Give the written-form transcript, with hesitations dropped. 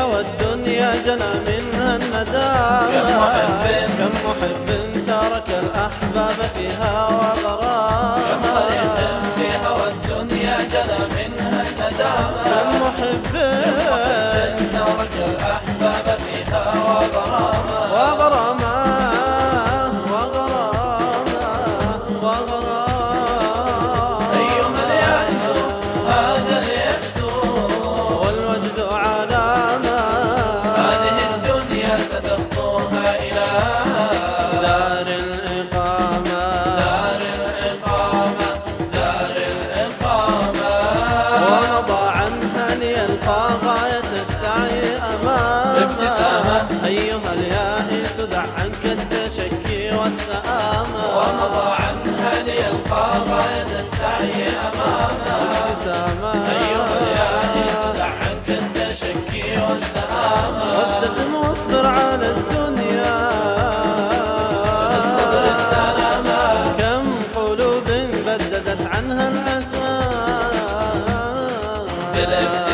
هوى الدنيا جنى منها الندامة. كم محب ترك الأحباب فيها وغرام. كم مريض في هوى الدنيا جنى منها الندامة. كم محب ترك الأحباب فيها وغراما. وغراما وغراما. أيها اليأس هذا اليأس والوجد علامة. هذه الدنيا ستخطوها إلى دار الإقامة. دار الإقامة. دار الإقامة. ومضى عنها ليلقى غاية السعي أمامه. ابتسامة. أيها اليائس دع عنك التشكي والسآمة. ومضى عنها ليلقى غاية السعي أمامه. ابتسامة. أيها اليائس دع عنك التشكي والسآمة. وابتسم واصبر على الدنيا. الصبر السلامة. كم قلوب بددت عنها الأسى.